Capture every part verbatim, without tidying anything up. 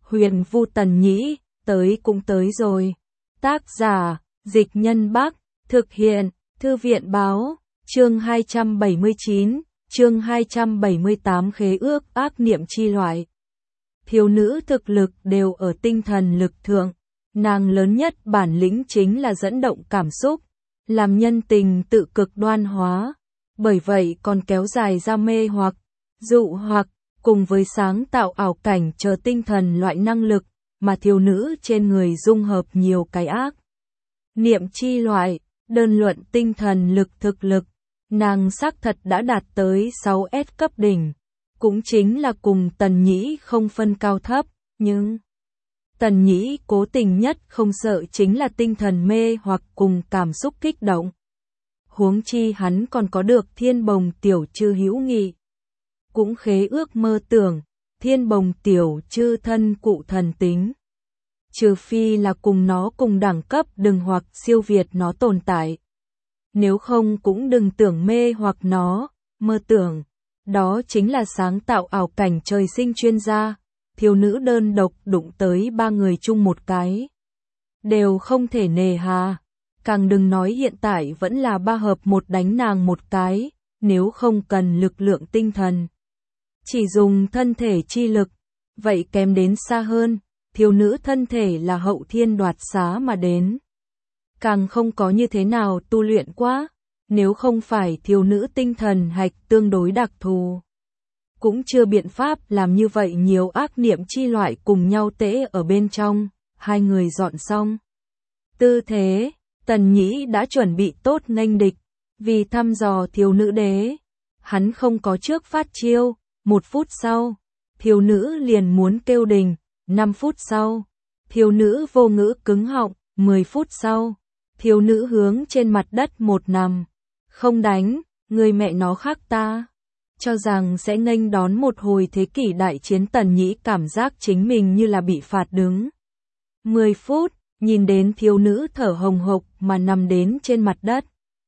Huyền Vu Tần Nhĩ, tới cũng tới rồi. Tác giả, Dịch Nhân Bắc, thực hiện, Thư viện Báo, chương hai trăm bảy mươi chín, chương hai trăm bảy mươi tám khế ước ác niệm chi loại. Thiếu nữ thực lực đều ở tinh thần lực thượng, nàng lớn nhất bản lĩnh chính là dẫn động cảm xúc, làm nhân tình tự cực đoan hóa, bởi vậy còn kéo dài ra mê hoặc, dụ hoặc, cùng với sáng tạo ảo cảnh chờ tinh thần loại năng lực, mà thiếu nữ trên người dung hợp nhiều cái ác niệm chi loại, đơn luận tinh thần lực thực lực, nàng xác thật đã đạt tới sáu S cấp đỉnh, cũng chính là cùng Tần Nhĩ không phân cao thấp, nhưng Tần Nhĩ cố tình nhất không sợ chính là tinh thần mê hoặc cùng cảm xúc kích động. Huống chi hắn còn có được Thiên Bồng Tiểu Chư hữu nghị. Cũng khế ước mơ tưởng, Thiên Bồng Tiểu Chư thân cụ thần tính. Trừ phi là cùng nó cùng đẳng cấp đừng hoặc siêu việt nó tồn tại. Nếu không cũng đừng tưởng mê hoặc nó, mơ tưởng. Đó chính là sáng tạo ảo cảnh trời sinh chuyên gia. Thiếu nữ đơn độc đụng tới ba người chung một cái. Đều không thể nề hà. Càng đừng nói hiện tại vẫn là ba hợp một đánh nàng một cái, nếu không cần lực lượng tinh thần. Chỉ dùng thân thể chi lực, vậy kém đến xa hơn, thiếu nữ thân thể là hậu thiên đoạt xá mà đến. Càng không có như thế nào tu luyện quá, nếu không phải thiếu nữ tinh thần hạch tương đối đặc thù. Cũng chưa biện pháp làm như vậy nhiều ác niệm chi loại cùng nhau tễ ở bên trong, hai người dọn xong. Tư thế, Tần Nhĩ đã chuẩn bị tốt nghênh địch, vì thăm dò thiếu nữ đế. Hắn không có trước phát chiêu, một phút sau, thiếu nữ liền muốn kêu đình, năm phút sau, thiếu nữ vô ngữ cứng họng, mười phút sau, thiếu nữ hướng trên mặt đất một nằm. Không đánh, người mẹ nó khác ta. Cho rằng sẽ nghênh đón một hồi thế kỷ đại chiến, Tần Nhĩ cảm giác chính mình như là bị phạt đứng. mười phút, nhìn đến thiếu nữ thở hồng hộc mà nằm đến trên mặt đất.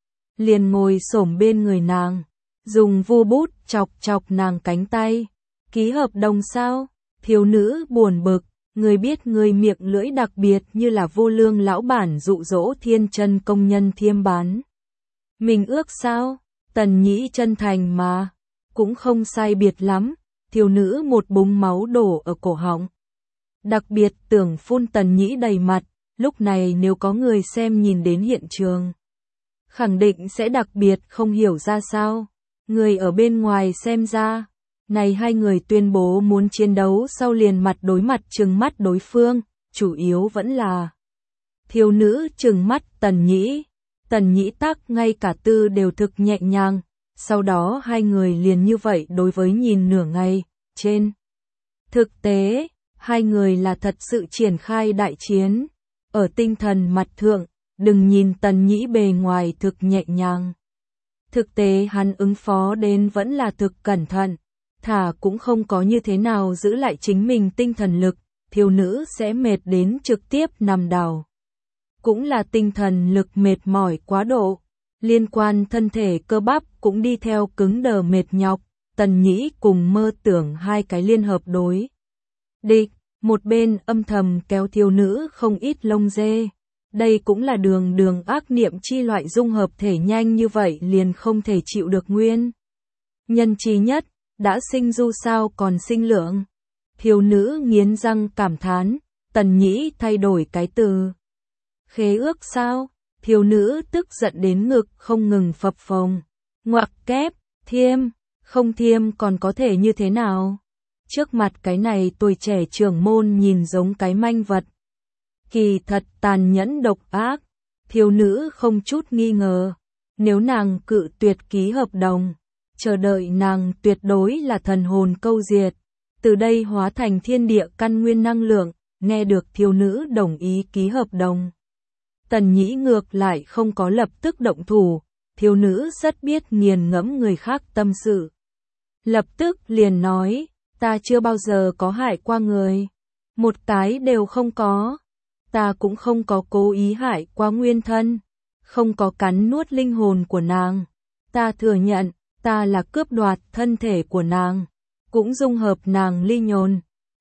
Liền ngồi xổm bên người nàng, dùng vu bút chọc chọc nàng cánh tay. Ký hợp đồng sao? Thiếu nữ buồn bực, người biết người miệng lưỡi đặc biệt như là vô lương lão bản dụ dỗ thiên chân công nhân thiêm bán. Mình ước sao? Tần Nhĩ chân thành mà. Cũng không sai biệt lắm, thiếu nữ một búng máu đổ ở cổ họng. Đặc biệt tưởng phun Tần Nhĩ đầy mặt, lúc này nếu có người xem nhìn đến hiện trường. Khẳng định sẽ đặc biệt không hiểu ra sao. Người ở bên ngoài xem ra, này hai người tuyên bố muốn chiến đấu sau liền mặt đối mặt trừng mắt đối phương, chủ yếu vẫn là thiếu nữ trừng mắt Tần Nhĩ. Tần Nhĩ tắc ngay cả tư đều thực nhẹ nhàng. Sau đó hai người liền như vậy đối với nhìn nửa ngày, trên thực tế, hai người là thật sự triển khai đại chiến. Ở tinh thần mặt thượng, đừng nhìn Tần Nhĩ bề ngoài thực nhẹ nhàng. Thực tế hắn ứng phó đến vẫn là thực cẩn thận, thả cũng không có như thế nào giữ lại chính mình tinh thần lực, thiếu nữ sẽ mệt đến trực tiếp nằm đảo. Cũng là tinh thần lực mệt mỏi quá độ. Liên quan thân thể cơ bắp cũng đi theo cứng đờ mệt nhọc, Tần Nhĩ cùng mơ tưởng hai cái liên hợp đối địch, một bên âm thầm kéo thiếu nữ không ít lông dê. Đây cũng là đường đường ác niệm chi loại dung hợp thể nhanh như vậy liền không thể chịu được nguyên. Nhân chi nhất, đã sinh du sao còn sinh lượng. Thiếu nữ nghiến răng cảm thán, Tần Nhĩ thay đổi cái từ. Khế ước sao? Thiếu nữ tức giận đến ngực không ngừng phập phồng. Ngoặc kép, thiêm, không thiêm còn có thể như thế nào? Trước mặt cái này tuổi trẻ trưởng môn nhìn giống cái manh vật. Kỳ thật tàn nhẫn độc ác. Thiếu nữ không chút nghi ngờ. Nếu nàng cự tuyệt ký hợp đồng, chờ đợi nàng tuyệt đối là thần hồn câu diệt. Từ đây hóa thành thiên địa căn nguyên năng lượng, nghe được thiếu nữ đồng ý ký hợp đồng. Tần Nhĩ ngược lại không có lập tức động thủ, thiếu nữ rất biết nghiền ngẫm người khác tâm sự. Lập tức liền nói, ta chưa bao giờ có hại qua người. Một cái đều không có. Ta cũng không có cố ý hại qua nguyên thân. Không có cắn nuốt linh hồn của nàng. Ta thừa nhận, ta là cướp đoạt thân thể của nàng. Cũng dung hợp nàng ly nhồn.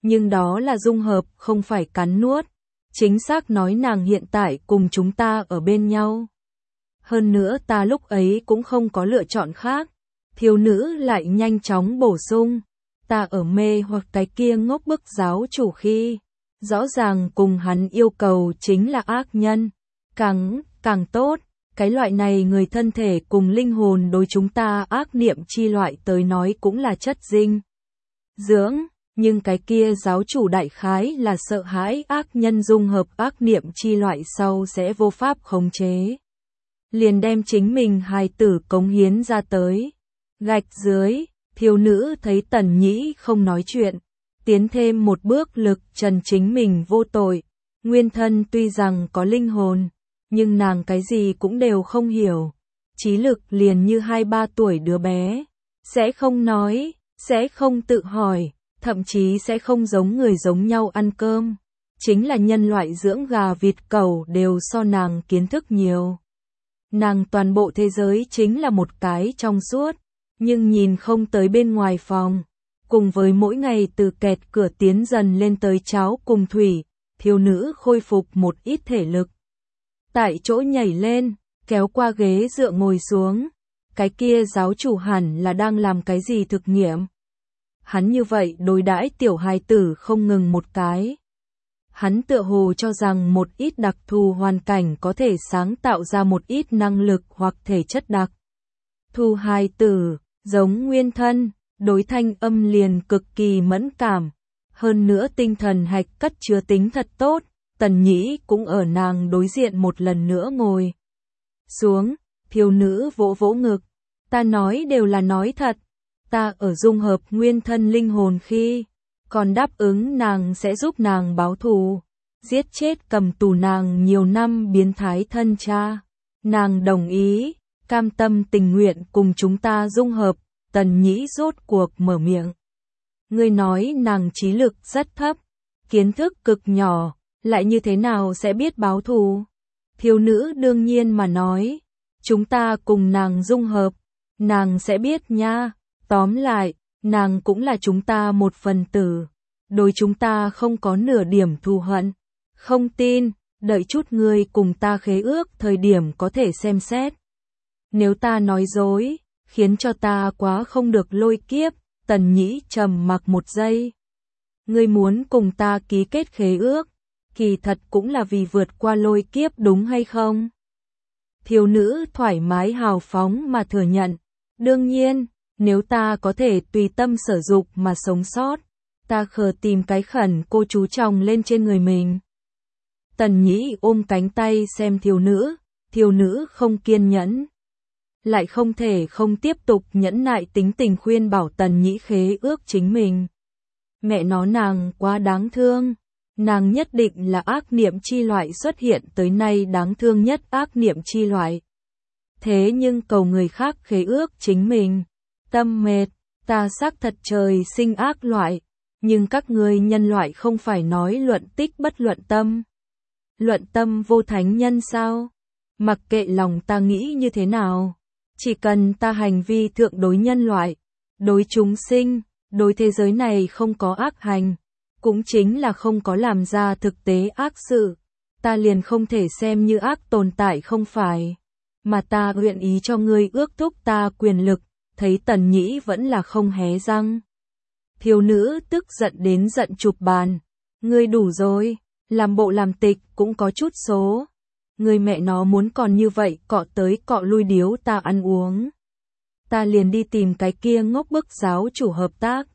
Nhưng đó là dung hợp, không phải cắn nuốt. Chính xác nói nàng hiện tại cùng chúng ta ở bên nhau. Hơn nữa ta lúc ấy cũng không có lựa chọn khác. Thiếu nữ lại nhanh chóng bổ sung. Ta ở mê hoặc cái kia ngốc bức giáo chủ khi. Rõ ràng cùng hắn yêu cầu chính là ác nhân. Càng, càng tốt. Cái loại này người thân thể cùng linh hồn đối chúng ta ác niệm chi loại tới nói cũng là chất dinh dưỡng. Nhưng cái kia giáo chủ đại khái là sợ hãi ác nhân dung hợp ác niệm chi loại sau sẽ vô pháp khống chế. Liền đem chính mình hài tử cống hiến ra tới. Gạch dưới, thiếu nữ thấy Tần Nhĩ không nói chuyện. Tiến thêm một bước lực trần chính mình vô tội. Nguyên thân tuy rằng có linh hồn, nhưng nàng cái gì cũng đều không hiểu. Trí lực liền như hai ba tuổi đứa bé. Sẽ không nói, sẽ không tự hỏi. Thậm chí sẽ không giống người giống nhau ăn cơm. Chính là nhân loại dưỡng gà vịt cẩu đều so nàng kiến thức nhiều. Nàng toàn bộ thế giới chính là một cái trong suốt, nhưng nhìn không tới bên ngoài phòng. Cùng với mỗi ngày từ kẹt cửa tiến dần lên tới cháo cùng thủy, thiếu nữ khôi phục một ít thể lực. Tại chỗ nhảy lên, kéo qua ghế dựa ngồi xuống. Cái kia giáo chủ hẳn là đang làm cái gì thực nghiệm. Hắn như vậy đối đãi tiểu hài tử không ngừng một cái. Hắn tựa hồ cho rằng một ít đặc thù hoàn cảnh có thể sáng tạo ra một ít năng lực hoặc thể chất đặc thù hài tử, giống nguyên thân, đối thanh âm liền cực kỳ mẫn cảm. Hơn nữa tinh thần hạch cất chứa tính thật tốt, Tần Nhĩ cũng ở nàng đối diện một lần nữa ngồi xuống, thiếu nữ vỗ vỗ ngực. Ta nói đều là nói thật. Ta ở dung hợp nguyên thân linh hồn khi, còn đáp ứng nàng sẽ giúp nàng báo thù, giết chết cầm tù nàng nhiều năm biến thái thân cha. Nàng đồng ý, cam tâm tình nguyện cùng chúng ta dung hợp. Tần Nhĩ rốt cuộc mở miệng. Ngươi nói nàng trí lực rất thấp, kiến thức cực nhỏ, lại như thế nào sẽ biết báo thù? Thiếu nữ đương nhiên mà nói, chúng ta cùng nàng dung hợp, nàng sẽ biết nha. Tóm lại, nàng cũng là chúng ta một phần tử, đối chúng ta không có nửa điểm thù hận. Không tin, đợi chút ngươi cùng ta khế ước thời điểm có thể xem xét. Nếu ta nói dối, khiến cho ta quá không được lôi kiếp. Tần Nhĩ trầm mặc một giây. Ngươi muốn cùng ta ký kết khế ước, kỳ thật cũng là vì vượt qua lôi kiếp đúng hay không? Thiếu nữ thoải mái hào phóng mà thừa nhận. Đương nhiên. Nếu ta có thể tùy tâm sở dục mà sống sót, ta khờ tìm cái khẩn cô chú chồng lên trên người mình. Tần Nhĩ ôm cánh tay xem thiếu nữ, thiếu nữ không kiên nhẫn. Lại không thể không tiếp tục nhẫn nại tính tình khuyên bảo Tần Nhĩ khế ước chính mình. Mẹ nó nàng quá đáng thương, nàng nhất định là ác niệm chi loại xuất hiện tới nay đáng thương nhất ác niệm chi loại. Thế nhưng cầu người khác khế ước chính mình. Tâm mệt, ta xác thật trời sinh ác loại, nhưng các ngươi nhân loại không phải nói luận tích bất luận tâm. Luận tâm vô thánh nhân sao? Mặc kệ lòng ta nghĩ như thế nào, chỉ cần ta hành vi thượng đối nhân loại, đối chúng sinh, đối thế giới này không có ác hành, cũng chính là không có làm ra thực tế ác sự, ta liền không thể xem như ác tồn tại không phải, mà ta nguyện ý cho ngươi ước thúc ta quyền lực. Thấy Tần Nhĩ vẫn là không hé răng. Thiếu nữ tức giận đến giận chụp bàn. Ngươi đủ rồi, làm bộ làm tịch cũng có chút số. Ngươi mẹ nó muốn còn như vậy cọ tới cọ lui điếu ta ăn uống. Ta liền đi tìm cái kia ngốc bức giáo chủ hợp tác.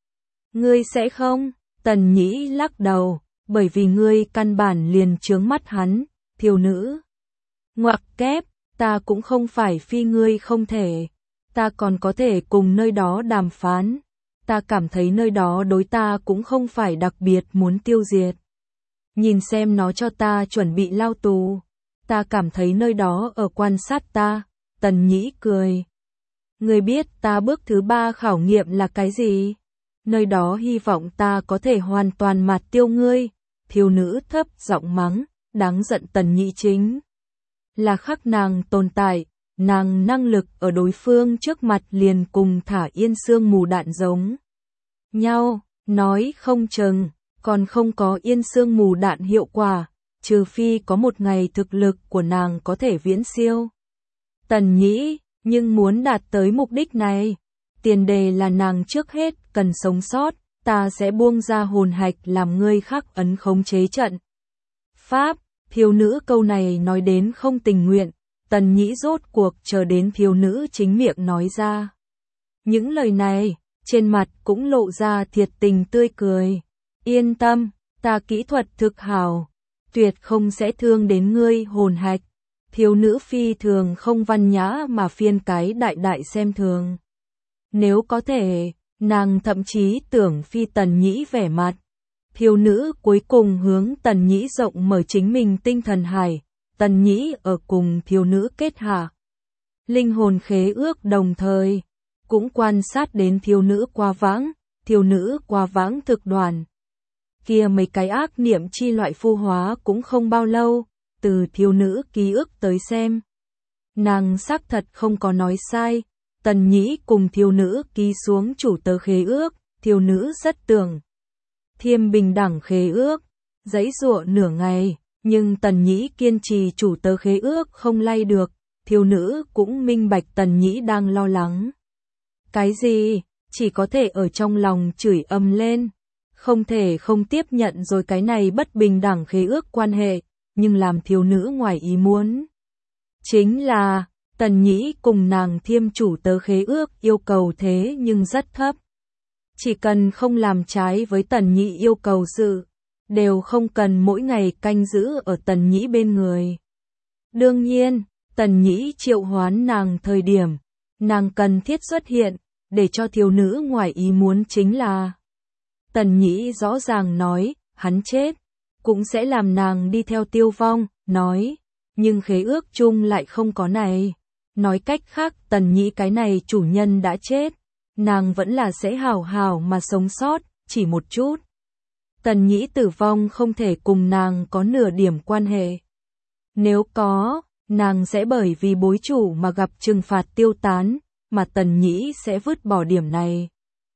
Ngươi sẽ không? Tần Nhĩ lắc đầu, bởi vì ngươi căn bản liền chướng mắt hắn, thiếu nữ. Ngoặc kép, ta cũng không phải phi ngươi không thể. Ta còn có thể cùng nơi đó đàm phán. Ta cảm thấy nơi đó đối ta cũng không phải đặc biệt muốn tiêu diệt. Nhìn xem nó cho ta chuẩn bị lao tù. Ta cảm thấy nơi đó ở quan sát ta. Tần Nhĩ cười. Ngươi biết ta bước thứ ba khảo nghiệm là cái gì? Nơi đó hy vọng ta có thể hoàn toàn mạt tiêu ngươi. Thiếu nữ thấp giọng mắng, đáng giận Tần Nhĩ chính là khắc nàng tồn tại. Nàng năng lực ở đối phương trước mặt liền cùng thả yên sương mù đạn giống nhau, nói không chừng, còn không có yên sương mù đạn hiệu quả, trừ phi có một ngày thực lực của nàng có thể viễn siêu Tần Nhĩ, nhưng muốn đạt tới mục đích này, tiền đề là nàng trước hết cần sống sót, ta sẽ buông ra hồn hạch làm ngươi khắc ấn khống chế trận pháp. Thiếu nữ câu này nói đến không tình nguyện, Tần Nhĩ rốt cuộc chờ đến thiếu nữ chính miệng nói ra. Những lời này, trên mặt cũng lộ ra thiệt tình tươi cười. Yên tâm, ta kỹ thuật thực hảo, tuyệt không sẽ thương đến ngươi hồn hạch. Thiếu nữ phi thường không văn nhã mà phiên cái đại đại xem thường. Nếu có thể, nàng thậm chí tưởng phi Tần Nhĩ vẻ mặt. Thiếu nữ cuối cùng hướng Tần Nhĩ rộng mở chính mình tinh thần hải, Tần Nhĩ ở cùng thiếu nữ kết hạ linh hồn khế ước đồng thời, cũng quan sát đến thiếu nữ qua vãng, thiếu nữ qua vãng thực đoàn. Kia mấy cái ác niệm chi loại phu hóa cũng không bao lâu, từ thiếu nữ ký ức tới xem. Nàng xác thật không có nói sai, Tần Nhĩ cùng thiếu nữ ký xuống chủ tớ khế ước, thiếu nữ rất tưởng thiêm bình đẳng khế ước, giãy giụa nửa ngày, nhưng Tần Nhĩ kiên trì chủ tớ khế ước không lay được, thiếu nữ cũng minh bạch Tần Nhĩ đang lo lắng. Cái gì, chỉ có thể ở trong lòng chửi ầm lên, không thể không tiếp nhận rồi cái này bất bình đẳng khế ước quan hệ, nhưng làm thiếu nữ ngoài ý muốn. Chính là, Tần Nhĩ cùng nàng thiêm chủ tớ khế ước yêu cầu thế nhưng rất thấp. Chỉ cần không làm trái với Tần Nhĩ yêu cầu sự, đều không cần mỗi ngày canh giữ ở Tần Nhĩ bên người. Đương nhiên, Tần Nhĩ triệu hoán nàng thời điểm, nàng cần thiết xuất hiện, để cho thiếu nữ ngoài ý muốn chính là Tần Nhĩ rõ ràng nói, hắn chết, cũng sẽ làm nàng đi theo tiêu vong, nói, nhưng khế ước chung lại không có này. Nói cách khác Tần Nhĩ cái này chủ nhân đã chết, nàng vẫn là sẽ hảo hảo mà sống sót, chỉ một chút. Tần Nhĩ tử vong không thể cùng nàng có nửa điểm quan hệ. Nếu có, nàng sẽ bởi vì bối chủ mà gặp trừng phạt tiêu tán, mà Tần Nhĩ sẽ vứt bỏ điểm này.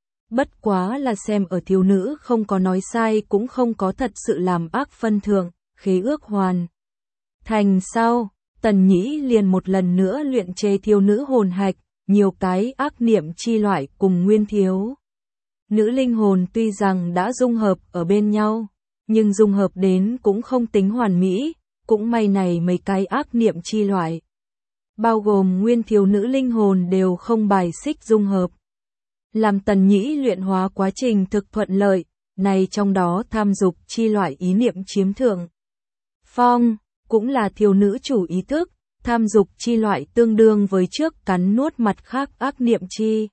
Bất quá là xem ở thiếu nữ không có nói sai cũng không có thật sự làm ác phân thượng, khế ước hoàn. Thành sau, Tần Nhĩ liền một lần nữa luyện chế thiếu nữ hồn hạch, nhiều cái ác niệm chi loại cùng nguyên thiếu. Nữ linh hồn tuy rằng đã dung hợp ở bên nhau, nhưng dung hợp đến cũng không tính hoàn mỹ, cũng may này mấy cái ác niệm chi loại. Bao gồm nguyên thiếu nữ linh hồn đều không bài xích dung hợp. Làm Tần Nhĩ luyện hóa quá trình thực thuận lợi, này trong đó tham dục chi loại ý niệm chiếm thượng phong, cũng là thiếu nữ chủ ý thức, tham dục chi loại tương đương với trước cắn nuốt mặt khác ác niệm chi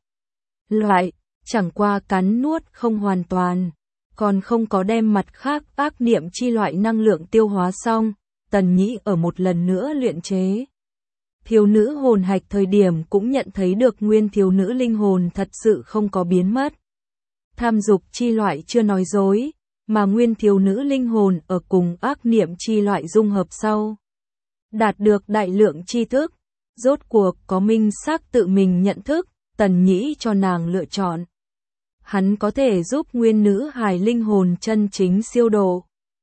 loại, chẳng qua cắn nuốt không hoàn toàn, còn không có đem mặt khác ác niệm chi loại năng lượng tiêu hóa xong, Tần Nhĩ ở một lần nữa luyện chế. Thiếu nữ hồn hạch thời điểm cũng nhận thấy được nguyên thiếu nữ linh hồn thật sự không có biến mất. Tham dục chi loại chưa nói dối, mà nguyên thiếu nữ linh hồn ở cùng ác niệm chi loại dung hợp sau. Đạt được đại lượng tri thức, rốt cuộc có minh xác tự mình nhận thức, Tần Nhĩ cho nàng lựa chọn. Hắn có thể giúp nguyên nữ hài linh hồn chân chính siêu độ,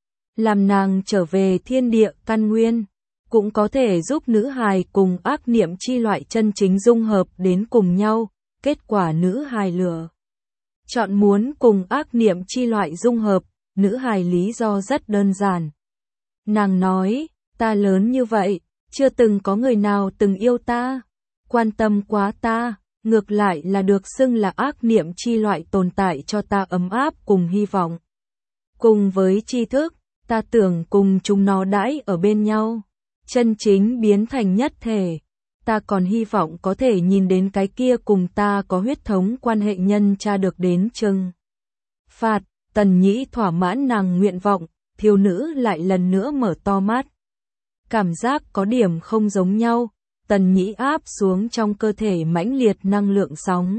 làm nàng trở về thiên địa căn nguyên, cũng có thể giúp nữ hài cùng ác niệm chi loại chân chính dung hợp đến cùng nhau, kết quả nữ hài lựa chọn muốn cùng ác niệm chi loại dung hợp, nữ hài lý do rất đơn giản. Nàng nói, ta lớn như vậy, chưa từng có người nào từng yêu ta, quan tâm quá ta, ngược lại là được xưng là ác niệm chi loại tồn tại cho ta ấm áp cùng hy vọng. Cùng với tri thức, ta tưởng cùng chúng nó đãi ở bên nhau, chân chính biến thành nhất thể. Ta còn hy vọng có thể nhìn đến cái kia cùng ta có huyết thống quan hệ nhân cha được đến trừng phạt. Tần Nhĩ thỏa mãn nàng nguyện vọng, thiếu nữ lại lần nữa mở to mắt. Cảm giác có điểm không giống nhau, Tần Nhĩ áp xuống trong cơ thể mãnh liệt năng lượng sóng.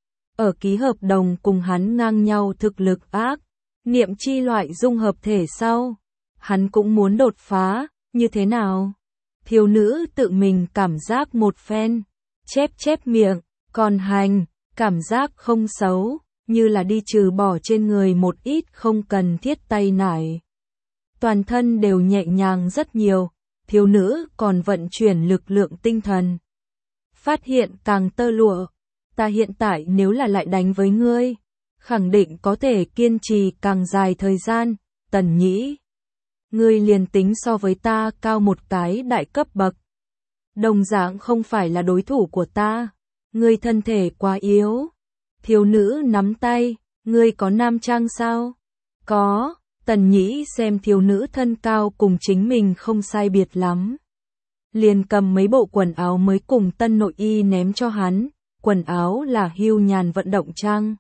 Ở ký hợp đồng cùng hắn ngang nhau thực lực ác, niệm chi loại dung hợp thể sau. Hắn cũng muốn đột phá, như thế nào? Thiếu nữ tự mình cảm giác một phen, chép chép miệng, còn hành, cảm giác không xấu, như là đi trừ bỏ trên người một ít không cần thiết tay nải. Toàn thân đều nhẹ nhàng rất nhiều, thiếu nữ còn vận chuyển lực lượng tinh thần. Phát hiện càng tơ lụa, ta hiện tại nếu là lại đánh với ngươi, khẳng định có thể kiên trì càng dài thời gian, Tần Nhĩ. Ngươi liền tính so với ta cao một cái đại cấp bậc. Đồng dạng không phải là đối thủ của ta, ngươi thân thể quá yếu. Thiếu nữ nắm tay, ngươi có nam trang sao? Có, Tần Nhĩ xem thiếu nữ thân cao cùng chính mình không sai biệt lắm. Liền cầm mấy bộ quần áo mới cùng tân nội y ném cho hắn, quần áo là hưu nhàn vận động trang.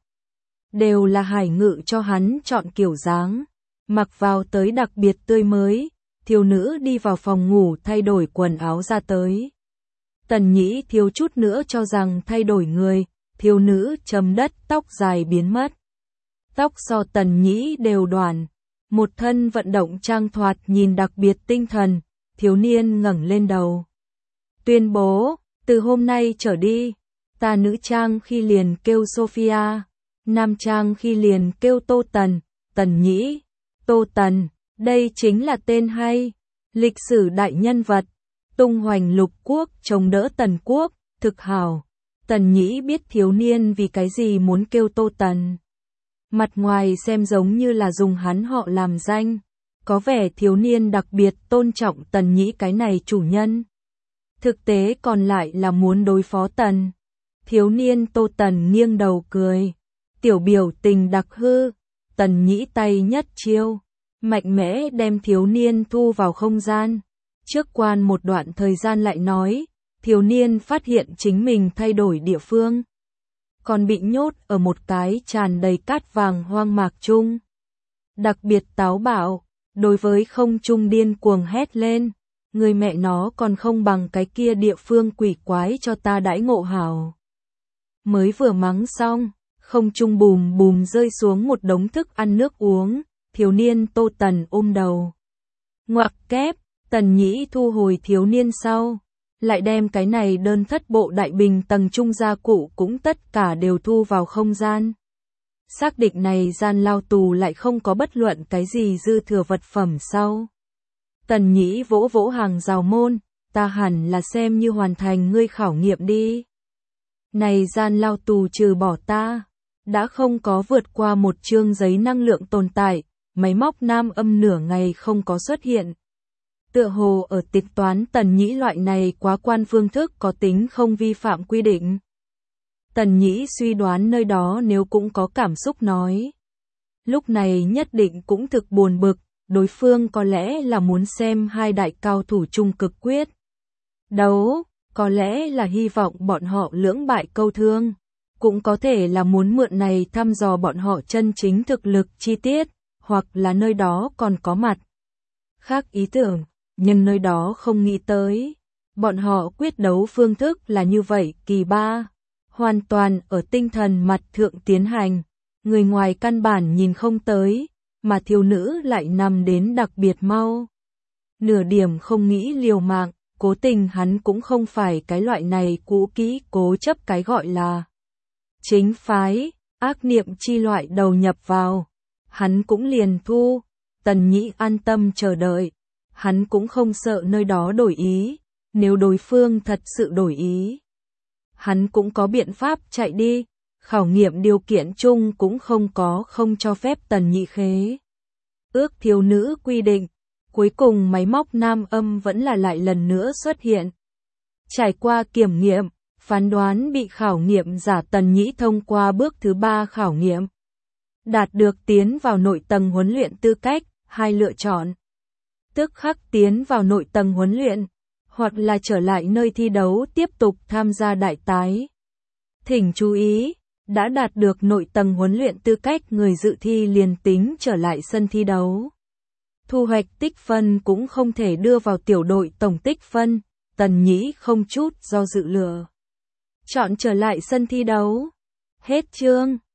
Đều là Hải Ngự cho hắn chọn kiểu dáng, mặc vào tới đặc biệt tươi mới, thiếu nữ đi vào phòng ngủ thay đổi quần áo ra tới. Tần Nhĩ thiếu chút nữa cho rằng thay đổi người, thiếu nữ chấm đất tóc dài biến mất. Tóc so Tần Nhĩ đều đoàn, một thân vận động trang thoạt nhìn đặc biệt tinh thần, thiếu niên ngẩng lên đầu. Tuyên bố, từ hôm nay trở đi, ta nữ trang khi liền kêu Sophia, nam trang khi liền kêu Tô Tần, Tần Nhĩ, Tô Tần, đây chính là tên hay, lịch sử đại nhân vật, tung hoành lục quốc chống đỡ Tần quốc, thực hảo. Tần Nhĩ biết thiếu niên vì cái gì muốn kêu Tô Tần. Mặt ngoài xem giống như là dùng hắn họ làm danh, có vẻ thiếu niên đặc biệt tôn trọng Tần Nhĩ cái này chủ nhân. Thực tế còn lại là muốn đối phó Tần. Thiếu niên Tô Tần nghiêng đầu cười, tiểu biểu tình đặc hư, Tần Nhĩ tay nhất chiêu, mạnh mẽ đem thiếu niên thu vào không gian. Trước quan một đoạn thời gian lại nói, thiếu niên phát hiện chính mình thay đổi địa phương, còn bị nhốt ở một cái tràn đầy cát vàng hoang mạc chung. Đặc biệt táo bạo, đối với không trung điên cuồng hét lên, người mẹ nó còn không bằng cái kia địa phương quỷ quái cho ta đãi ngộ hảo. Mới vừa mắng xong, không trung bùm bùm rơi xuống một đống thức ăn nước uống, thiếu niên Tô Tần ôm đầu. Ngoặc kép, Tần Nhĩ thu hồi thiếu niên sau, lại đem cái này đơn thất bộ đại bình tầng trung gia cụ cũng tất cả đều thu vào không gian. Xác định này gian lao tù lại không có bất luận cái gì dư thừa vật phẩm sau. Tần Nhĩ vỗ vỗ hàng rào môn, ta hẳn là xem như hoàn thành ngươi khảo nghiệm đi. Này gian lao tù trừ bỏ ta, đã không có vượt qua một chương giấy năng lượng tồn tại, máy móc nam âm nửa ngày không có xuất hiện. Tựa hồ ở tịch toán Tần Nhĩ loại này quá quan phương thức có tính không vi phạm quy định. Tần Nhĩ suy đoán nơi đó nếu cũng có cảm xúc nói. Lúc này nhất định cũng thực buồn bực, đối phương có lẽ là muốn xem hai đại cao thủ chung cực quyết đấu, có lẽ là hy vọng bọn họ lưỡng bại câu thương, cũng có thể là muốn mượn này thăm dò bọn họ chân chính thực lực chi tiết, hoặc là nơi đó còn có mặt khác ý tưởng, nhưng nơi đó không nghĩ tới. Bọn họ quyết đấu phương thức là như vậy kỳ ba, hoàn toàn ở tinh thần mặt thượng tiến hành, người ngoài căn bản nhìn không tới, mà thiếu nữ lại nằm đến đặc biệt mau. Nửa điểm không nghĩ liều mạng, cố tình hắn cũng không phải cái loại này cũ kỹ cố chấp cái gọi là chính phái, ác niệm chi loại đầu nhập vào. Hắn cũng liền thu, Tần Nhĩ an tâm chờ đợi, hắn cũng không sợ nơi đó đổi ý, nếu đối phương thật sự đổi ý. Hắn cũng có biện pháp chạy đi, khảo nghiệm điều kiện chung cũng không có không cho phép Tần Nhĩ khế ước thiếu nữ quy định, cuối cùng máy móc nam âm vẫn là lại lần nữa xuất hiện. Trải qua kiểm nghiệm, phán đoán bị khảo nghiệm giả Tần Nhĩ thông qua bước thứ ba khảo nghiệm. Đạt được tiến vào nội tầng huấn luyện tư cách, hai lựa chọn. Tức khắc tiến vào nội tầng huấn luyện, hoặc là trở lại nơi thi đấu tiếp tục tham gia đại tái. Thỉnh chú ý, đã đạt được nội tầng huấn luyện tư cách người dự thi liền tính trở lại sân thi đấu. Thu hoạch tích phân cũng không thể đưa vào tiểu đội tổng tích phân, Tần Nhĩ không chút do dự lựa chọn trở lại sân thi đấu. Hết chương.